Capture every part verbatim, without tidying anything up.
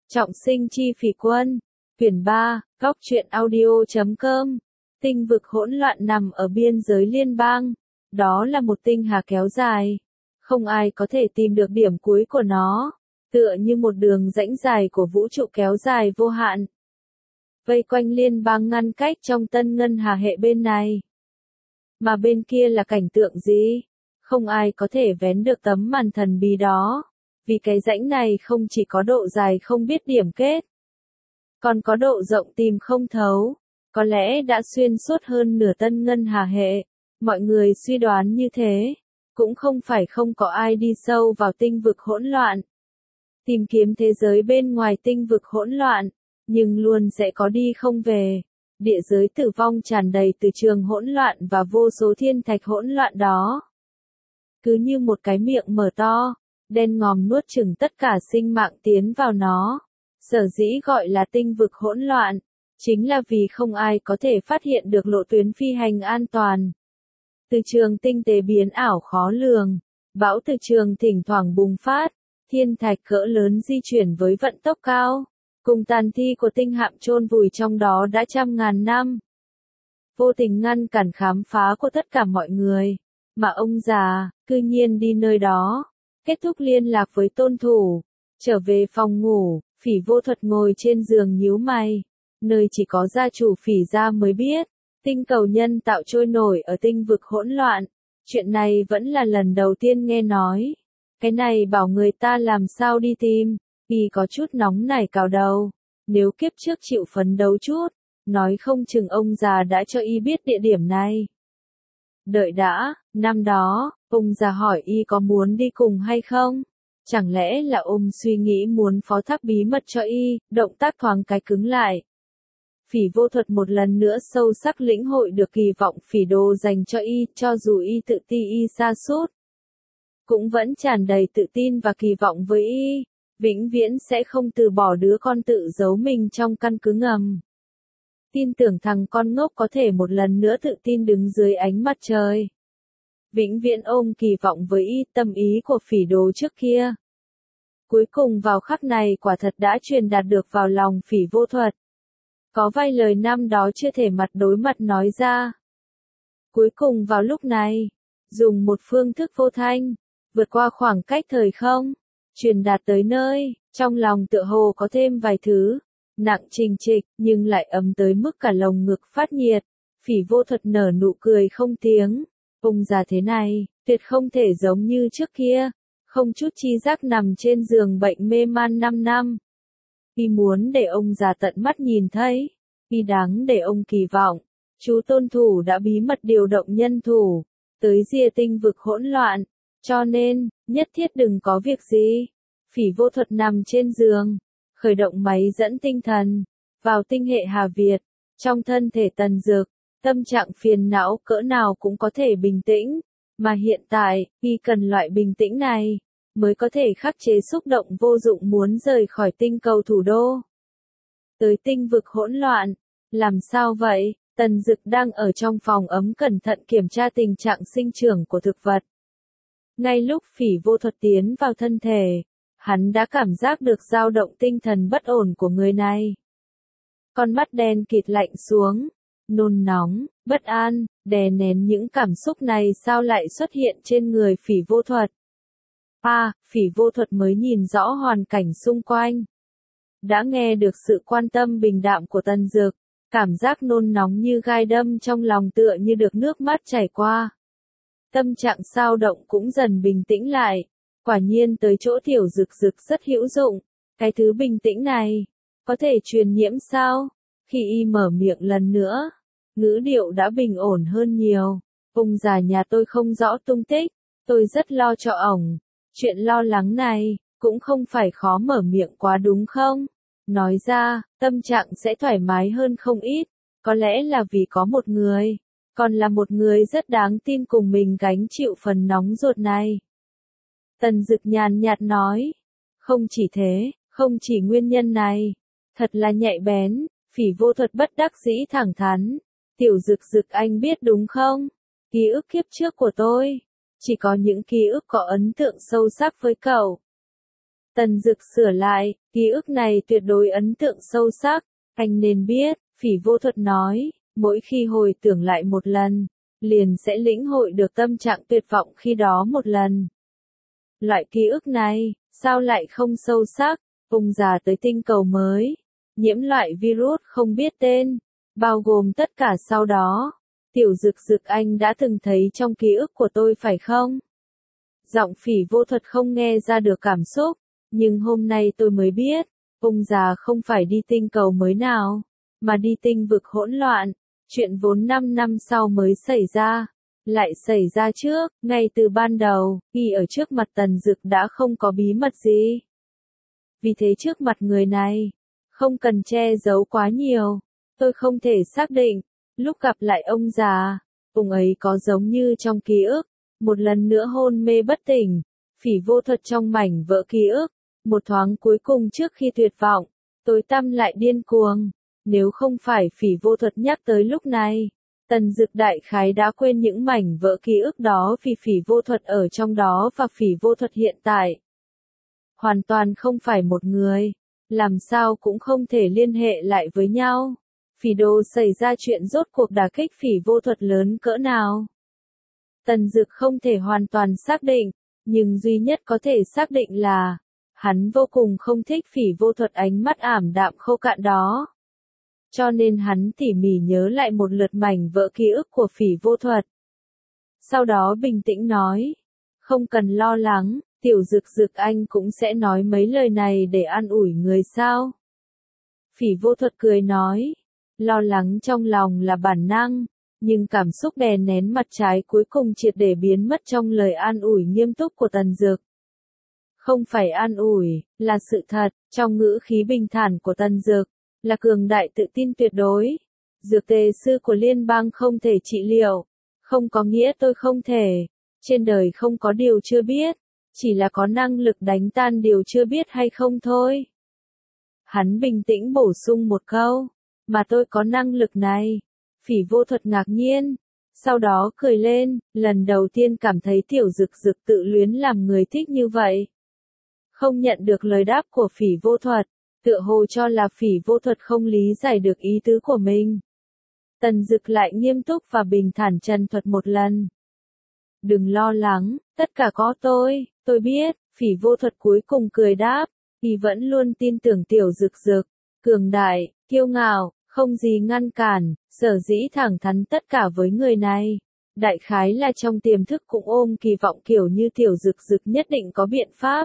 Trọng sinh chi phỉ quân. Quyển ba, góc truyện audio chấm com. Tinh vực hỗn loạn nằm ở biên giới liên bang. Đó là một tinh hà kéo dài. Không ai có thể tìm được điểm cuối của nó. Tựa như một đường rãnh dài của vũ trụ kéo dài vô hạn. Vây quanh liên bang ngăn cách trong tân ngân hà hệ bên này. Mà bên kia là cảnh tượng gì? Không ai có thể vén được tấm màn thần bí đó. Vì cái rãnh này không chỉ có độ dài không biết điểm kết, còn có độ rộng tìm không thấu, có lẽ đã xuyên suốt hơn nửa tân ngân hà hệ. Mọi người suy đoán như thế, cũng không phải không có ai đi sâu vào tinh vực hỗn loạn, tìm kiếm thế giới bên ngoài tinh vực hỗn loạn, nhưng luôn sẽ có đi không về. Địa giới tử vong tràn đầy từ trường hỗn loạn và vô số thiên thạch hỗn loạn đó. Cứ như một cái miệng mở to, đen ngòm nuốt chửng tất cả sinh mạng tiến vào nó. Sở dĩ gọi là tinh vực hỗn loạn, chính là vì không ai có thể phát hiện được lộ tuyến phi hành an toàn. Từ trường tinh tế biến ảo khó lường, bão từ trường thỉnh thoảng bùng phát, thiên thạch cỡ lớn di chuyển với vận tốc cao, cùng tàn thi của tinh hạm chôn vùi trong đó đã trăm ngàn năm. Vô tình ngăn cản khám phá của tất cả mọi người, mà ông già, cư nhiên đi nơi đó. Kết thúc liên lạc với tôn thủ, trở về phòng ngủ, Phỉ Vô Thuật ngồi trên giường nhíu mày, nơi chỉ có gia chủ Phỉ gia mới biết, tinh cầu nhân tạo trôi nổi ở tinh vực hỗn loạn, chuyện này vẫn là lần đầu tiên nghe nói. Cái này bảo người ta làm sao đi tìm, Y có chút nóng nảy cào đầu, nếu kiếp trước chịu phấn đấu chút, nói không chừng ông già đã cho Y biết địa điểm này. Đợi đã, năm đó, ông già hỏi Y có muốn đi cùng hay không? Chẳng lẽ là ông suy nghĩ muốn phó thác bí mật cho Y, động tác thoáng cái cứng lại. Phỉ Vô Thuật một lần nữa sâu sắc lĩnh hội được kỳ vọng Phỉ Đồ dành cho Y, cho dù Y tự ti Y sa sút, cũng vẫn tràn đầy tự tin và kỳ vọng với Y, vĩnh viễn sẽ không từ bỏ đứa con tự giấu mình trong căn cứ ngầm. Tin tưởng thằng con ngốc có thể một lần nữa tự tin đứng dưới ánh mặt trời. Vĩnh viễn ôm kỳ vọng với Y, tâm ý của Phỉ Đồ trước kia. Cuối cùng vào khắc này quả thật đã truyền đạt được vào lòng Phỉ Vô Thuật. Có vài lời năm đó chưa thể mặt đối mặt nói ra. Cuối cùng vào lúc này, dùng một phương thức vô thanh, vượt qua khoảng cách thời không, truyền đạt tới nơi, trong lòng tựa hồ có thêm vài thứ, nặng trình trịch, nhưng lại ấm tới mức cả lồng ngực phát nhiệt. Phỉ Vô Thuật nở nụ cười không tiếng. Ông già thế này, tuyệt không thể giống như trước kia, không chút chi giác nằm trên giường bệnh mê man năm năm. Y muốn để ông già tận mắt nhìn thấy, Y đáng để ông kỳ vọng. Chú tôn thủ đã bí mật điều động nhân thủ, tới rìa tinh vực hỗn loạn, cho nên, nhất thiết đừng có việc gì. Phỉ Vô Thuật nằm trên giường, khởi động máy dẫn tinh thần, vào tinh hệ Hà Việt, trong thân thể Tần Dực. Tâm trạng phiền não cỡ nào cũng có thể bình tĩnh, mà hiện tại, Y cần loại bình tĩnh này, mới có thể khắc chế xúc động vô dụng muốn rời khỏi tinh cầu thủ đô. Tới tinh vực hỗn loạn, làm sao vậy? Tần Dực đang ở trong phòng ấm cẩn thận kiểm tra tình trạng sinh trưởng của thực vật. Ngay lúc Phỉ Vô Thuật tiến vào thân thể, hắn đã cảm giác được dao động tinh thần bất ổn của người này. Con mắt đen kịt lạnh xuống. Nôn nóng, bất an, đè nén những cảm xúc này sao lại xuất hiện trên người Phỉ Vô Thuật. À, Phỉ Vô Thuật mới nhìn rõ hoàn cảnh xung quanh. Đã nghe được sự quan tâm bình đạm của Tần Dực, cảm giác nôn nóng như gai đâm trong lòng tựa như được nước mắt chảy qua. Tâm trạng xao động cũng dần bình tĩnh lại, quả nhiên tới chỗ Tiểu Dực Dực rất hữu dụng, cái thứ bình tĩnh này, có thể truyền nhiễm sao? Khi Y mở miệng lần nữa, ngữ điệu đã bình ổn hơn nhiều. Ông già nhà tôi không rõ tung tích, tôi rất lo cho ổng. Chuyện lo lắng này, cũng không phải khó mở miệng quá đúng không? Nói ra, tâm trạng sẽ thoải mái hơn không ít, có lẽ là vì có một người, còn là một người rất đáng tin cùng mình gánh chịu phần nóng ruột này. Tần Dực nhàn nhạt nói, không chỉ thế, không chỉ nguyên nhân này, thật là nhạy bén. Phỉ Vô Thuật bất đắc dĩ thẳng thắn. Tiểu Dực Dực anh biết đúng không? Ký ức kiếp trước của tôi, chỉ có những ký ức có ấn tượng sâu sắc với cậu. Tần Dực sửa lại, ký ức này tuyệt đối ấn tượng sâu sắc, anh nên biết, Phỉ Vô Thuật nói, mỗi khi hồi tưởng lại một lần, liền sẽ lĩnh hội được tâm trạng tuyệt vọng khi đó một lần. Loại ký ức này, sao lại không sâu sắc, ông già tới tinh cầu mới, nhiễm loại virus không biết tên, bao gồm tất cả sau đó. Tiểu Dực Dực anh đã từng thấy trong ký ức của tôi phải không? Giọng Phỉ Vô Thuật không nghe ra được cảm xúc, nhưng hôm nay tôi mới biết, ông già không phải đi tinh cầu mới nào, mà đi tinh vực hỗn loạn, chuyện vốn năm năm sau mới xảy ra, lại xảy ra trước, ngay từ ban đầu, khi ở trước mặt Tần Dực đã không có bí mật gì. Vì thế trước mặt người này, không cần che giấu quá nhiều, tôi không thể xác định, lúc gặp lại ông già, ông ấy có giống như trong ký ức, một lần nữa hôn mê bất tỉnh, Phỉ Vô Thuật trong mảnh vỡ ký ức, một thoáng cuối cùng trước khi tuyệt vọng, tối tăm lại điên cuồng, nếu không phải Phỉ Vô Thuật nhắc tới lúc này, Tần Dực đại khái đã quên những mảnh vỡ ký ức đó vì Phỉ Vô Thuật ở trong đó và Phỉ Vô Thuật hiện tại hoàn toàn không phải một người, làm sao cũng không thể liên hệ lại với nhau. Phỉ Đồ xảy ra chuyện rốt cuộc đả kích Phỉ Vô Thuật lớn cỡ nào? Tần Dực không thể hoàn toàn xác định, nhưng duy nhất có thể xác định là, hắn vô cùng không thích Phỉ Vô Thuật ánh mắt ảm đạm khô cạn đó. Cho nên hắn tỉ mỉ nhớ lại một lượt mảnh vỡ ký ức của Phỉ Vô Thuật. Sau đó bình tĩnh nói, không cần lo lắng, Tiểu Dực Dực anh cũng sẽ nói mấy lời này để an ủi người sao? Phỉ Vô Thuật cười nói, lo lắng trong lòng là bản năng, nhưng cảm xúc đè nén mặt trái cuối cùng triệt để biến mất trong lời an ủi nghiêm túc của Tần Dực. Không phải an ủi, là sự thật, trong ngữ khí bình thản của Tần Dực, là cường đại tự tin tuyệt đối. Dược tề sư của liên bang không thể trị liệu, không có nghĩa tôi không thể, trên đời không có điều chưa biết, chỉ là có năng lực đánh tan điều chưa biết hay không thôi. Hắn bình tĩnh bổ sung một câu, mà tôi có năng lực này. Phỉ Vô Thuật ngạc nhiên, sau đó cười lên, lần đầu tiên cảm thấy Tiểu Dực Dực tự luyến làm người thích như vậy. Không nhận được lời đáp của Phỉ Vô Thuật, tựa hồ cho là Phỉ Vô Thuật không lý giải được ý tứ của mình. Tần Dực lại nghiêm túc và bình thản trần thuật một lần. Đừng lo lắng, tất cả có tôi, tôi biết, Phỉ Vô Thuật cuối cùng cười đáp, thì vẫn luôn tin tưởng Tiểu Dực Dực, cường đại, kiêu ngạo, không gì ngăn cản, sở dĩ thẳng thắn tất cả với người này. Đại khái là trong tiềm thức cũng ôm kỳ vọng kiểu như Tiểu Dực Dực nhất định có biện pháp.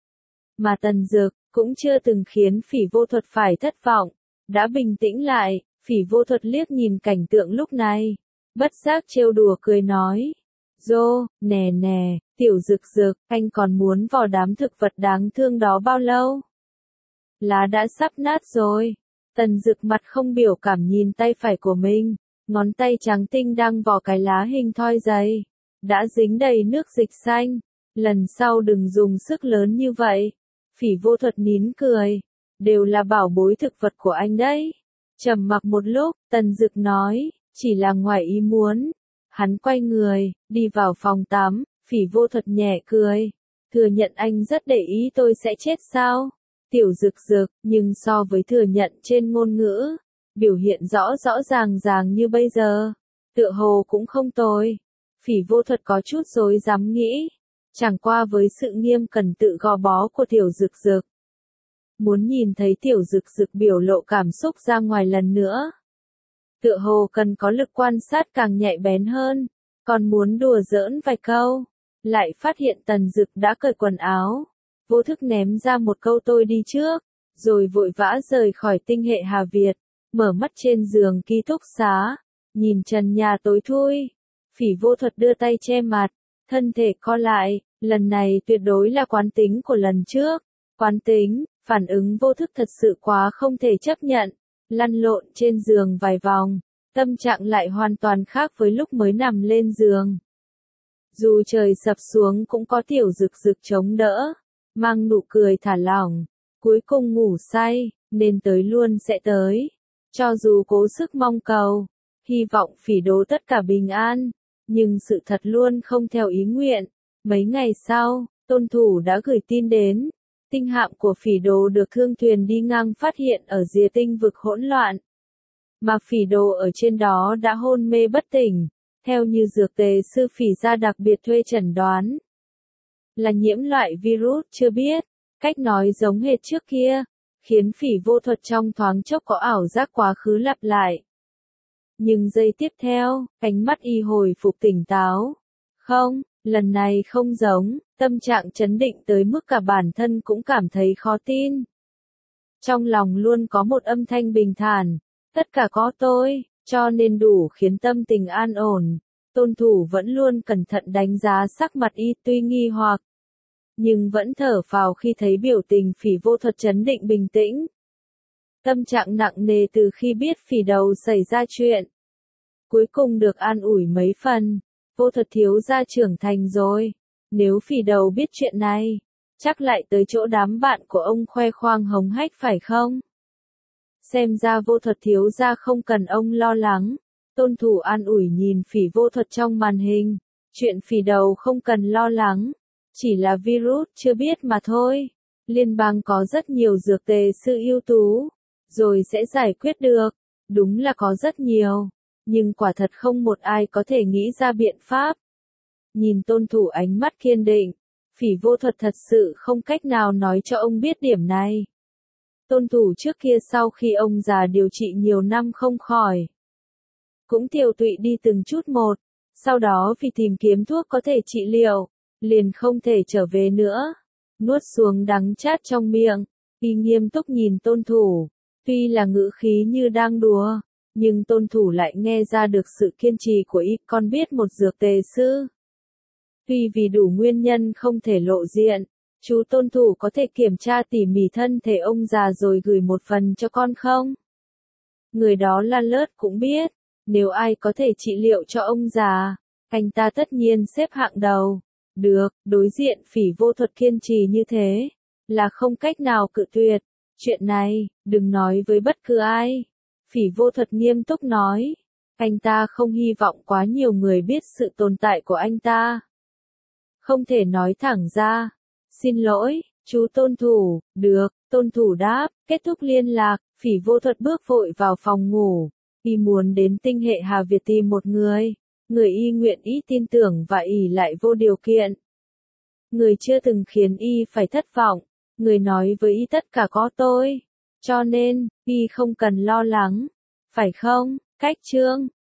Mà Tần Dực cũng chưa từng khiến Phỉ Vô Thuật phải thất vọng, đã bình tĩnh lại, Phỉ Vô Thuật liếc nhìn cảnh tượng lúc này, bất giác trêu đùa cười nói, Dô, nè nè, Tiểu Dực Dực, anh còn muốn vào đám thực vật đáng thương đó bao lâu? Lá đã sắp nát rồi. Tần Dực mặt không biểu cảm nhìn tay phải của mình, ngón tay trắng tinh đang vò cái lá hình thoi dày, đã dính đầy nước dịch xanh, lần sau đừng dùng sức lớn như vậy. Phỉ Vô Thuật nín cười, đều là bảo bối thực vật của anh đấy. Trầm mặc một lúc, Tần Dực nói, chỉ là ngoài ý muốn. Hắn quay người, đi vào phòng tắm, Phỉ Vô Thuật nhẹ cười, thừa nhận anh rất để ý tôi sẽ chết sao? Tiểu Dực Dực, nhưng so với thừa nhận trên ngôn ngữ, biểu hiện rõ rõ ràng ràng như bây giờ, tựa hồ cũng không tồi. Phỉ Vô Thuật có chút rối rắm nghĩ, chẳng qua với sự nghiêm cẩn tự gò bó của Tiểu Dực Dực. Muốn nhìn thấy Tiểu Dực Dực biểu lộ cảm xúc ra ngoài lần nữa. Tựa hồ cần có lực quan sát càng nhạy bén hơn, còn muốn đùa giỡn vài câu, lại phát hiện Tần Dực đã cởi quần áo. Vô thức ném ra một câu tôi đi trước, rồi vội vã rời khỏi tinh hệ Hà Việt, mở mắt trên giường ký túc xá, nhìn trần nhà tối thui. Phỉ Vô Thuật đưa tay che mặt, thân thể co lại, lần này tuyệt đối là quán tính của lần trước. Quán tính, phản ứng vô thức thật sự quá không thể chấp nhận, lăn lộn trên giường vài vòng, tâm trạng lại hoàn toàn khác với lúc mới nằm lên giường. Dù trời sập xuống cũng có Tiểu Dực Dực chống đỡ, mang nụ cười thả lỏng, cuối cùng ngủ say, nên tới luôn sẽ tới. Cho dù cố sức mong cầu, hy vọng Phỉ Đố tất cả bình an, nhưng sự thật luôn không theo ý nguyện. Mấy ngày sau, Tôn Thủ đã gửi tin đến, tinh hạm của phỉ đồ được thương thuyền đi ngang phát hiện ở rìa tinh vực hỗn loạn. Mà phỉ đồ ở trên đó đã hôn mê bất tỉnh, theo như dược tề sư phỉ gia đặc biệt thuê chẩn đoán. Là nhiễm loại virus chưa biết, cách nói giống hệt trước kia, khiến phỉ vô thuật trong thoáng chốc có ảo giác quá khứ lặp lại. Nhưng giây tiếp theo, ánh mắt y hồi phục tỉnh táo. Không, lần này không giống, tâm trạng chấn định tới mức cả bản thân cũng cảm thấy khó tin. Trong lòng luôn có một âm thanh bình thản, tất cả có tôi, cho nên đủ khiến tâm tình an ổn. Tôn Thủ vẫn luôn cẩn thận đánh giá sắc mặt y tuy nghi hoặc, nhưng vẫn thở phào khi thấy biểu tình phỉ vô thuật chấn định bình tĩnh. Tâm trạng nặng nề từ khi biết phỉ đầu xảy ra chuyện. Cuối cùng được an ủi mấy phần, vô thuật thiếu gia trưởng thành rồi. Nếu phỉ đầu biết chuyện này, chắc lại tới chỗ đám bạn của ông khoe khoang hống hách phải không? Xem ra vô thuật thiếu gia không cần ông lo lắng. Tôn Thủ an ủi nhìn phỉ vô thuật trong màn hình. Chuyện phỉ đầu không cần lo lắng. Chỉ là virus chưa biết mà thôi. Liên bang có rất nhiều dược tề sư ưu tú. Rồi sẽ giải quyết được. Đúng là có rất nhiều. Nhưng quả thật không một ai có thể nghĩ ra biện pháp. Nhìn Tôn Thủ ánh mắt kiên định. Phỉ vô thuật thật sự không cách nào nói cho ông biết điểm này. Tôn Thủ trước kia sau khi ông già điều trị nhiều năm không khỏi, cũng tiều tụy đi từng chút một, sau đó vì tìm kiếm thuốc có thể trị liệu, liền không thể trở về nữa. Nuốt xuống đắng chát trong miệng, y nghiêm túc nhìn Tôn Thủ, tuy là ngữ khí như đang đùa, nhưng Tôn Thủ lại nghe ra được sự kiên trì của y. Con biết một dược tề sư, tuy vì đủ nguyên nhân không thể lộ diện, chú Tôn Thủ có thể kiểm tra tỉ mỉ thân thể ông già rồi gửi một phần cho con không? Người đó la lớt cũng biết, nếu ai có thể trị liệu cho ông già, anh ta tất nhiên xếp hạng đầu. Được, đối diện phỉ vô thuật kiên trì như thế, là không cách nào cự tuyệt. Chuyện này, đừng nói với bất cứ ai. Phỉ vô thuật nghiêm túc nói, anh ta không hy vọng quá nhiều người biết sự tồn tại của anh ta. Không thể nói thẳng ra. Xin lỗi, chú Tôn Thủ. Được, Tôn Thủ đáp. Kết thúc liên lạc, phỉ vô thuật bước vội vào phòng ngủ. Y muốn đến tinh hệ Hà Việt tìm một người. Người y nguyện ý tin tưởng và ỷ lại vô điều kiện. Người chưa từng khiến y phải thất vọng. Người nói với y tất cả có tôi. Cho nên, y không cần lo lắng. Phải không? Cách chương